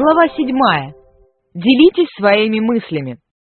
Глава 7. Делитесь своими мыслями.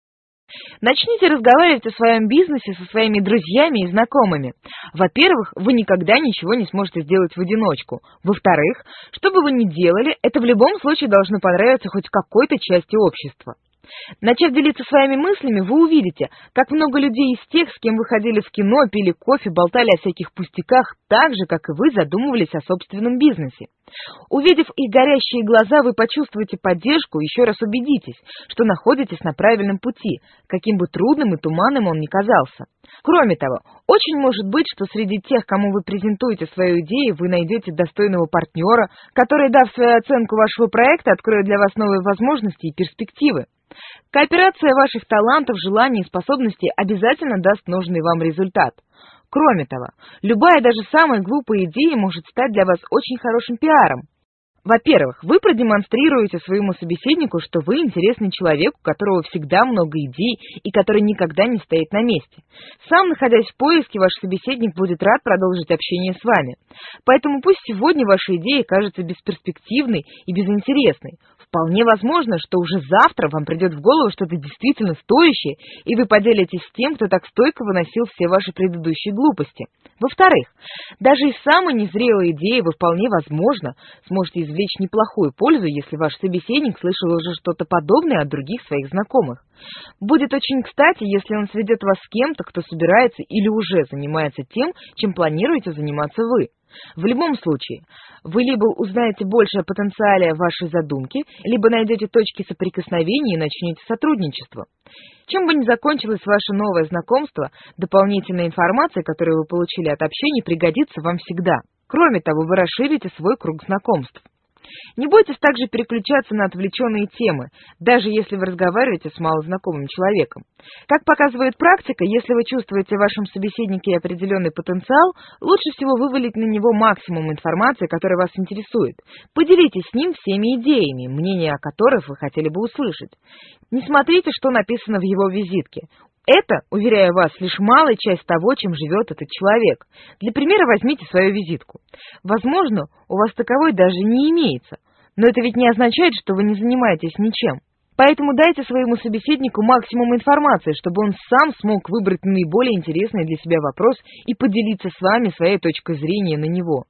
Начните разговаривать о своем бизнесе со своими друзьями и знакомыми. Во-первых, вы никогда ничего не сможете сделать в одиночку. Во-вторых, что бы вы ни делали, это в любом случае должно понравиться хоть какой-то части общества. Начав делиться своими мыслями, вы увидите, как много людей из тех, с кем вы ходили в кино, пили кофе, болтали о всяких пустяках, так же, как и вы, задумывались о собственном бизнесе. Увидев их горящие глаза, вы почувствуете поддержку и еще раз убедитесь, что находитесь на правильном пути, каким бы трудным и туманным он ни казался. Кроме того, очень может быть, что среди тех, кому вы презентуете свою идею, вы найдете достойного партнера, который, дав свою оценку вашего проекта, откроет для вас новые возможности и перспективы. Кооперация ваших талантов, желаний и способностей обязательно даст нужный вам результат. Кроме того, любая, даже самая глупая идея может стать для вас очень хорошим пиаром. Во-первых, вы продемонстрируете своему собеседнику, что вы интересный человек, у которого всегда много идей и который никогда не стоит на месте. Сам, находясь в поиске, ваш собеседник будет рад продолжить общение с вами. Поэтому пусть сегодня ваша идея кажется бесперспективной и безинтересной. Вполне возможно, что уже завтра вам придет в голову что-то действительно стоящее, и вы поделитесь с тем, кто так стойко выносил все ваши предыдущие глупости. Во-вторых, даже из самой незрелой идеи вы вполне возможно сможете извлечь неплохую пользу, если ваш собеседник слышал уже что-то подобное от других своих знакомых. Будет очень кстати, если он сведет вас с кем-то, кто собирается или уже занимается тем, чем планируете заниматься вы. В любом случае, вы либо узнаете больше о потенциале вашей задумки, либо найдете точки соприкосновения и начнете сотрудничество. Чем бы ни закончилось ваше новое знакомство, дополнительная информация, которую вы получили от общения, пригодится вам всегда. Кроме того, вы расширите свой круг знакомств. Не бойтесь также переключаться на отвлеченные темы, даже если вы разговариваете с малознакомым человеком. Как показывает практика, если вы чувствуете в вашем собеседнике определенный потенциал, лучше всего вывалить на него максимум информации, которая вас интересует. Поделитесь с ним всеми идеями, мнения о которых вы хотели бы услышать. Не смотрите, что написано в его визитке. Это, уверяю вас, лишь малая часть того, чем живет этот человек. Для примера возьмите свою визитку. Возможно, у вас таковой даже не имеется, но это ведь не означает, что вы не занимаетесь ничем. Поэтому дайте своему собеседнику максимум информации, чтобы он сам смог выбрать наиболее интересный для себя вопрос и поделиться с вами своей точкой зрения на него.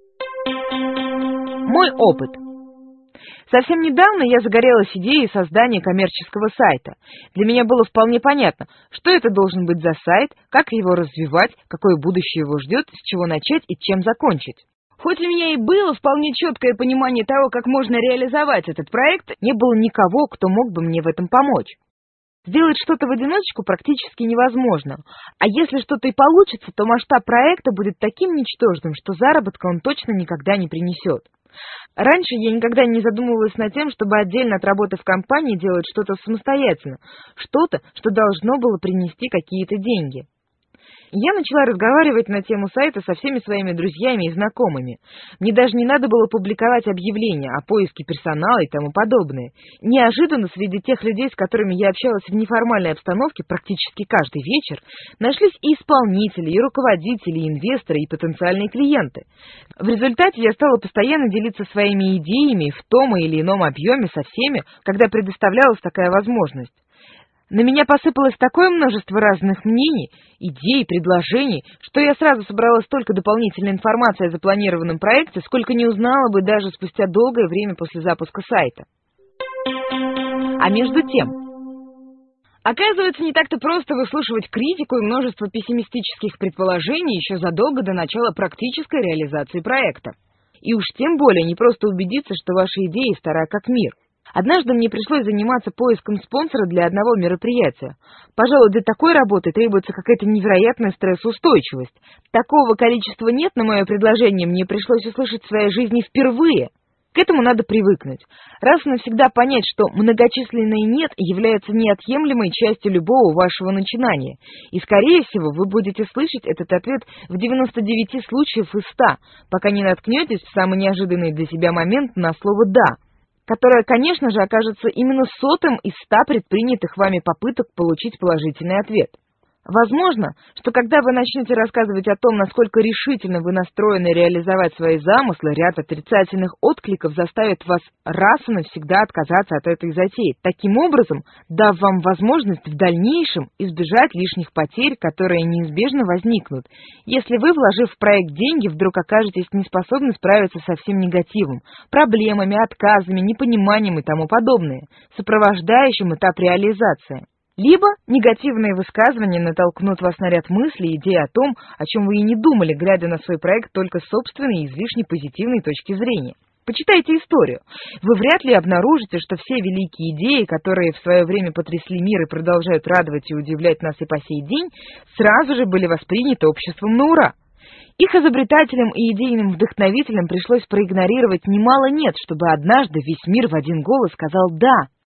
Мой опыт. Совсем недавно я загорелась идеей создания коммерческого сайта. Для меня было вполне понятно, что это должен быть за сайт, как его развивать, какое будущее его ждет, с чего начать и чем закончить. Хоть у меня и было вполне четкое понимание того, как можно реализовать этот проект, не было никого, кто мог бы мне в этом помочь. Сделать что-то в одиночку практически невозможно, а если что-то и получится, то масштаб проекта будет таким ничтожным, что заработка он точно никогда не принесет. Раньше я никогда не задумывалась над тем, чтобы отдельно от работы в компании делать что-то самостоятельно, что-то, что должно было принести какие-то деньги. Я начала разговаривать на тему сайта со всеми своими друзьями и знакомыми. Мне даже не надо было публиковать объявления о поиске персонала и тому подобное. Неожиданно среди тех людей, с которыми я общалась в неформальной обстановке практически каждый вечер, нашлись и исполнители, и руководители, и инвесторы, и потенциальные клиенты. В результате я стала постоянно делиться своими идеями в том или ином объеме со всеми, когда предоставлялась такая возможность. На меня посыпалось такое множество разных мнений, идей, предложений, что я сразу собрала столько дополнительной информации о запланированном проекте, сколько не узнала бы даже спустя долгое время после запуска сайта. А между тем, оказывается, не так-то просто выслушивать критику и множество пессимистических предположений еще задолго до начала практической реализации проекта. И уж тем более не просто убедиться, что ваша идея стара как мир. Однажды мне пришлось заниматься поиском спонсора для одного мероприятия. Пожалуй, для такой работы требуется какая-то невероятная стрессоустойчивость. Такого количества «нет» на мое предложение мне пришлось услышать в своей жизни впервые. К этому надо привыкнуть. Раз и навсегда понять, что многочисленные «нет» являются неотъемлемой частью любого вашего начинания. И, скорее всего, вы будете слышать этот ответ в 99 случаев из 100, пока не наткнетесь в самый неожиданный для себя момент на слово «да», которое, конечно же, окажется именно 100-м из 100 предпринятых вами попыток получить положительный ответ. Возможно, что когда вы начнете рассказывать о том, насколько решительно вы настроены реализовать свои замыслы, ряд отрицательных откликов заставит вас раз и навсегда отказаться от этой затеи, таким образом дав вам возможность в дальнейшем избежать лишних потерь, которые неизбежно возникнут, если вы, вложив в проект деньги, вдруг окажетесь неспособны справиться со всем негативом, проблемами, отказами, непониманием и тому подобное, сопровождающим этап реализации. Либо негативные высказывания натолкнут вас на ряд мыслей и идей о том, о чем вы и не думали, глядя на свой проект только с собственной излишне позитивной точки зрения. Почитайте историю. Вы вряд ли обнаружите, что все великие идеи, которые в свое время потрясли мир и продолжают радовать и удивлять нас и по сей день, сразу же были восприняты обществом на ура. Их изобретателям и идейным вдохновителям пришлось проигнорировать немало «нет», чтобы однажды весь мир в один голос сказал «да».